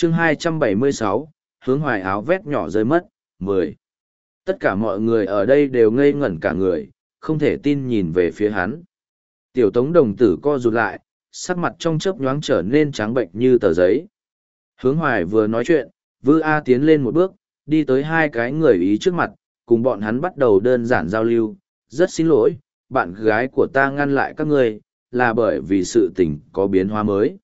chương 276, hướng hoài áo vét nhỏ rơi mất, 10. Tất cả mọi người ở đây đều ngây ngẩn cả người, không thể tin nhìn về phía hắn. Tiểu tống đồng tử co rụt lại, sắc mặt trong chớp nhoáng trở nên trắng bệnh như tờ giấy. Hướng hoài vừa nói chuyện, Vư A tiến lên một bước, đi tới hai cái người Ý trước mặt, cùng bọn hắn bắt đầu đơn giản giao lưu. Rất xin lỗi, bạn gái của ta ngăn lại các ngươi, là bởi vì sự tình có biến hóa mới.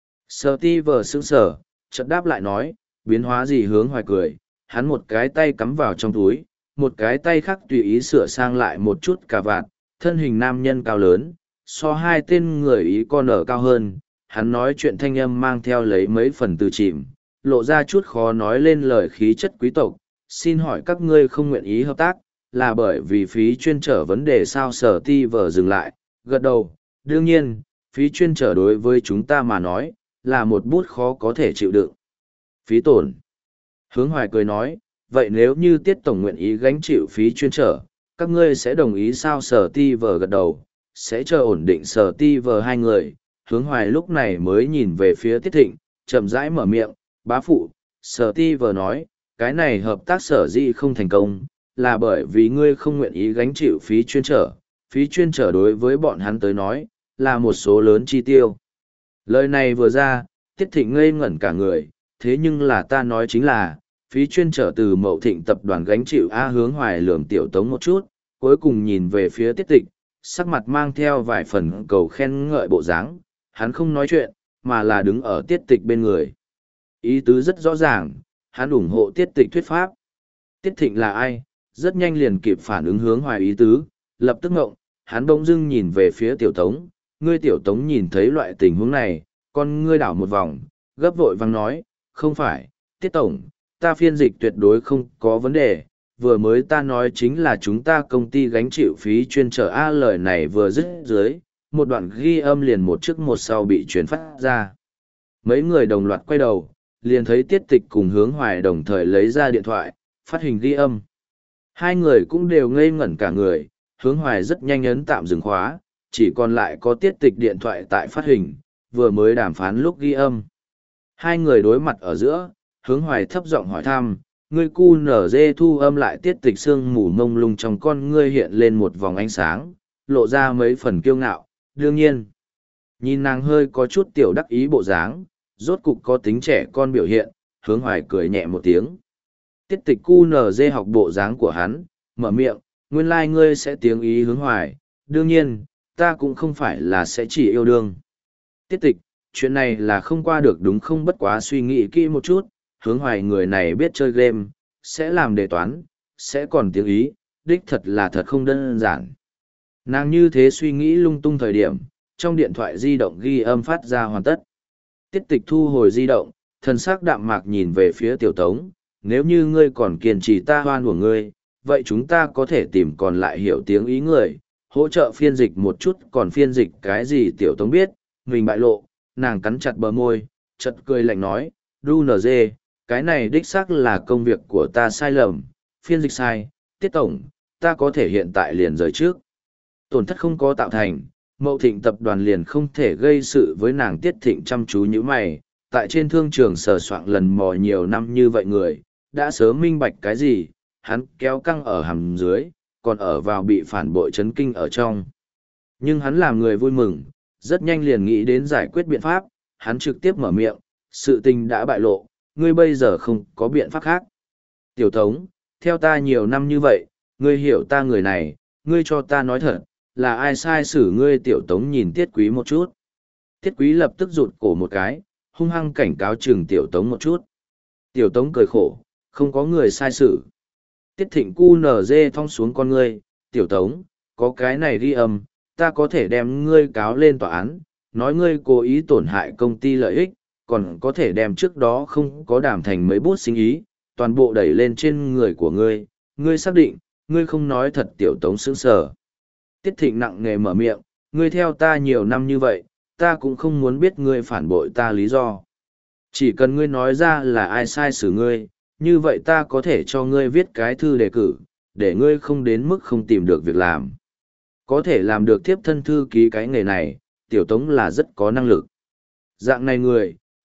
Steve sững sờ, chợt đáp lại nói, biến hóa gì? Hướng hoài cười, hắn một cái tay cắm vào trong túi, một cái tay khác tùy ý sửa sang lại một chút cà vạt, thân hình nam nhân cao lớn, so hai tên người Ý con ở cao hơn, hắn nói chuyện thanh âm mang theo lấy mấy phần từ chìm, lộ ra chút khó nói lên lời khí chất quý tộc. Xin hỏi các ngươi không nguyện ý hợp tác, là bởi vì phí chuyên trở vấn đề sao? Steve dừng lại, gật đầu, đương nhiên, phí chuyên trở đối với chúng ta mà nói, là một bút khó có thể chịu đựng. Phí tổn. Hướng hoài cười nói, vậy nếu như Tiết Tổng nguyện ý gánh chịu phí chuyên trở, các ngươi sẽ đồng ý sao? Steve gật đầu, sẽ chờ ổn định Steve hai người. Hướng hoài lúc này mới nhìn về phía Tiết Thịnh, chậm rãi mở miệng, bá phụ. Steve nói, cái này hợp tác sở dĩ không thành công, là bởi vì ngươi không nguyện ý gánh chịu phí chuyên trở. Phí chuyên trở đối với bọn hắn tới nói, là một số lớn chi tiêu. Lời này vừa ra, Tiết Thịnh ngây ngẩn cả người, thế nhưng là ta nói chính là, phí chuyên trở từ Mậu Thịnh tập đoàn gánh chịu. Hướng hoài lườm Tiểu Tống một chút, cuối cùng nhìn về phía Tiết Tịch, sắc mặt mang theo vài phần cầu khen ngợi bộ dáng, hắn không nói chuyện, mà là đứng ở Tiết Tịch bên người. Ý tứ rất rõ ràng, hắn ủng hộ Tiết Tịch thuyết pháp. Tiết Thịnh là ai? Rất nhanh liền kịp phản ứng Hướng hoài ý tứ, lập tức ngộng, hắn bỗng dưng nhìn về phía Tiểu Tống. Ngươi Tiểu Tống nhìn thấy loại tình huống này, con ngươi đảo một vòng, gấp vội vang nói, không phải, Tiết Tổng, ta phiên dịch tuyệt đối không có vấn đề, vừa mới ta nói chính là chúng ta công ty gánh chịu phí chuyên trở. Lời này vừa dứt dưới, một đoạn ghi âm liền một trước một sau bị truyền phát ra. Mấy người đồng loạt quay đầu, liền thấy Tiết Tịch cùng Hướng hoài đồng thời lấy ra điện thoại, phát hình ghi âm. Hai người cũng đều ngây ngẩn cả người, Hướng hoài rất nhanh ấn tạm dừng khóa, chỉ còn lại có Tiết Tịch điện thoại tại phát hình, vừa mới đàm phán lúc ghi âm. Hai người đối mặt ở giữa, Hướng hoài thấp giọng hỏi thăm, ngươi cu nở dê thu âm lại. Tiết Tịch sương mù mông lung trong con ngươi hiện lên một vòng ánh sáng, lộ ra mấy phần kiêu ngạo, đương nhiên. Nhìn nàng hơi có chút tiểu đắc ý bộ dáng, rốt cục có tính trẻ con biểu hiện, Hướng hoài cười nhẹ một tiếng. Tiết Tịch cu nở dê học bộ dáng của hắn, mở miệng, nguyên lai ngươi sẽ tiếng ý. Hướng hoài, đương nhiên, ta cũng không phải là sẽ chỉ yêu đương. Tiết Tịch, chuyện này là không qua được đúng không? Bất quá suy nghĩ kỹ một chút, Hướng hoài người này biết chơi game, sẽ làm đề toán, sẽ còn tiếng ý, đích thật là thật không đơn giản. Nàng như thế suy nghĩ lung tung thời điểm, trong điện thoại di động ghi âm phát ra hoàn tất. Tiết Tịch thu hồi di động, thần sắc đạm mạc nhìn về phía Tiểu Tống, nếu như ngươi còn kiên trì ta hoan của ngươi, vậy chúng ta có thể tìm còn lại hiểu tiếng ý người, hỗ trợ phiên dịch một chút. Còn phiên dịch cái gì? Tiểu Tống biết, mình bại lộ, nàng cắn chặt bờ môi, chợt cười lạnh nói, đu nở dê, cái này đích xác là công việc của ta sai lầm, phiên dịch sai. Tiết Tổng, ta có thể hiện tại liền rời trước. Tổn thất không có tạo thành, Mậu Thịnh tập đoàn liền không thể gây sự với nàng. Tiết Thịnh chăm chú như mày, tại trên thương trường sờ soạng lần mò nhiều năm như vậy người, đã sớm minh bạch cái gì, hắn kéo căng ở hàm dưới, còn ở vào bị phản bội chấn kinh ở trong. Nhưng hắn làm người vui mừng, rất nhanh liền nghĩ đến giải quyết biện pháp, hắn trực tiếp mở miệng, sự tình đã bại lộ, ngươi bây giờ không có biện pháp khác. Tiểu Tống, theo ta nhiều năm như vậy, ngươi hiểu ta người này, ngươi cho ta nói thật, là ai sai xử ngươi? Tiểu Tống nhìn Tiết Quý một chút. Tiết Quý lập tức rụt cổ một cái, hung hăng cảnh cáo chừng Tiểu Tống một chút. Tiểu Tống cười khổ, không có người sai xử. Tiết Thịnh cu nở dê thong xuống con ngươi, Tiểu Tống, có cái này ghi âm, ta có thể đem ngươi cáo lên tòa án, nói ngươi cố ý tổn hại công ty lợi ích, còn có thể đem trước đó không có đàm thành mấy bút sinh ý, toàn bộ đẩy lên trên người của ngươi. Ngươi xác định, ngươi không nói thật? Tiểu Tống sững sờ. Tiết Thịnh nặng nề mở miệng, ngươi theo ta nhiều năm như vậy, ta cũng không muốn biết ngươi phản bội ta lý do. Chỉ cần ngươi nói ra là ai sai xử ngươi, như vậy ta có thể cho ngươi viết cái thư đề cử, để ngươi không đến mức không tìm được việc làm. Có thể làm được tiếp thân thư ký cái nghề này, Tiểu Tống là rất có năng lực. Dạng này người,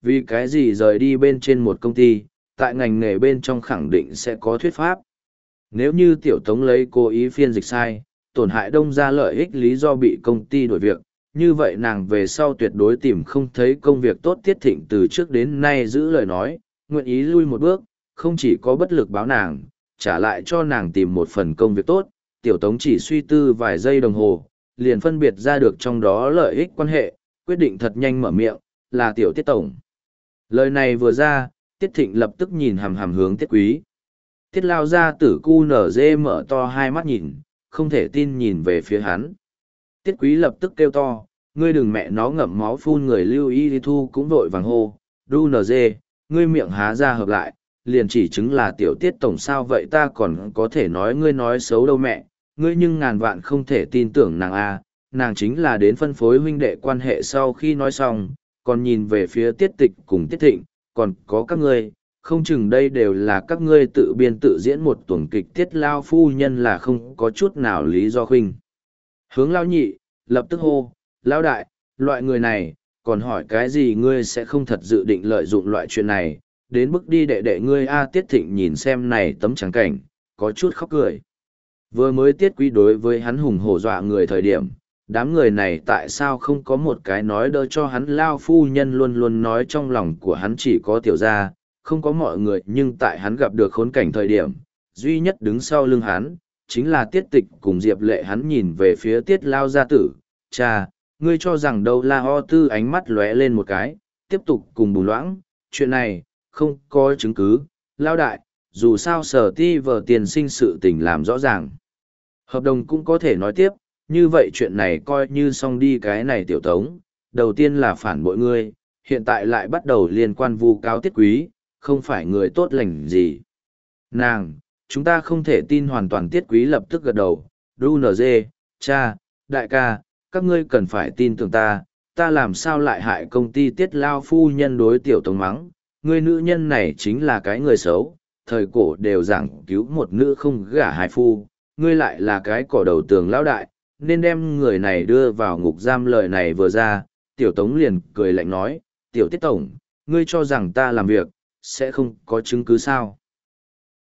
Vì cái gì rời đi bên trên một công ty, tại ngành nghề bên trong khẳng định sẽ có thuyết pháp. Nếu như tiểu tống lấy cố ý phiên dịch sai, tổn hại đông ra lợi ích lý do bị công ty đổi việc, như vậy nàng về sau tuyệt đối tìm không thấy công việc tốt. Tiết Thịnh từ trước đến nay giữ lời nói, nguyện ý lui một bước, không chỉ có bất lực báo nàng, trả lại cho nàng tìm một phần công việc tốt. Tiểu tống chỉ suy tư vài giây đồng hồ, liền phân biệt ra được trong đó lợi ích quan hệ, quyết định thật nhanh mở miệng, là tiểu Tiết tổng. Lời này vừa ra, Tiết Thịnh lập tức nhìn hằm hằm hướng Tiết Quý. Tiết lao ra tử cu nở dê mở to hai mắt nhìn, không thể tin nhìn về phía hắn. Tiết Quý lập tức kêu to, ngươi đừng mẹ nó ngậm máu phun người. Lưu Y Thu cũng vội vàng hô, đu nở dê, ngươi miệng há ra hợp lại, liền chỉ chứng là tiểu Tiết tổng sao vậy, ta còn có thể nói ngươi nói xấu đâu mẹ, ngươi nhưng ngàn vạn không thể tin tưởng nàng a, nàng chính là đến phân phối huynh đệ quan hệ. Sau khi nói xong, còn nhìn về phía Tiết Tịch cùng Tiết Thịnh, còn có các ngươi, không chừng đây đều là các ngươi tự biên tự diễn một tuồng kịch. Tiết lao phu nhân là không có chút nào lý do khuynh hướng lao nhị, lập tức hô, lao đại, loại người này, còn hỏi cái gì, ngươi sẽ không thật dự định lợi dụng loại chuyện này, đến bước đi đệ đệ ngươi a. Tiết Thịnh nhìn xem này tấm trắng cảnh, có chút khóc cười. Vừa mới Tiết Quý đối với hắn hùng hổ dọa người thời điểm, đám người này tại sao không có một cái nói đỡ cho hắn. Lao phu nhân luôn luôn nói trong lòng của hắn chỉ có tiểu gia, không có mọi người, nhưng tại hắn gặp được khốn cảnh thời điểm, duy nhất đứng sau lưng hắn, chính là Tiết Tịch cùng Diệp Lệ. Hắn nhìn về phía Tiết lao gia tử, cha, ngươi cho rằng đâu. La Ho Tư ánh mắt lóe lên một cái, tiếp tục cùng Bùn Loãng, chuyện này, không có chứng cứ, lao đại, dù sao Sở Ti vờ tiền sinh sự tình làm rõ ràng. Hợp đồng cũng có thể nói tiếp, như vậy chuyện này coi như xong đi. Cái này tiểu tống, đầu tiên là phản bội ngươi, hiện tại lại bắt đầu liên quan vu cáo Tiết Quý, không phải người tốt lành gì. Nàng, chúng ta không thể tin hoàn toàn. Tiết Quý lập tức gật đầu, đu nở dê, cha, đại ca, các ngươi cần phải tin tưởng ta, ta làm sao lại hại công ty. Tiết lao phu nhân đối tiểu tống mắng, ngươi nữ nhân này chính là cái người xấu, thời cổ đều giảng cứu một nữ không gả hai phu, ngươi lại là cái cỏ đầu tường lão đại, nên đem người này đưa vào ngục giam. Lời này vừa ra, tiểu tống liền cười lạnh nói, tiểu Tiết tổng, ngươi cho rằng ta làm việc sẽ không có chứng cứ sao?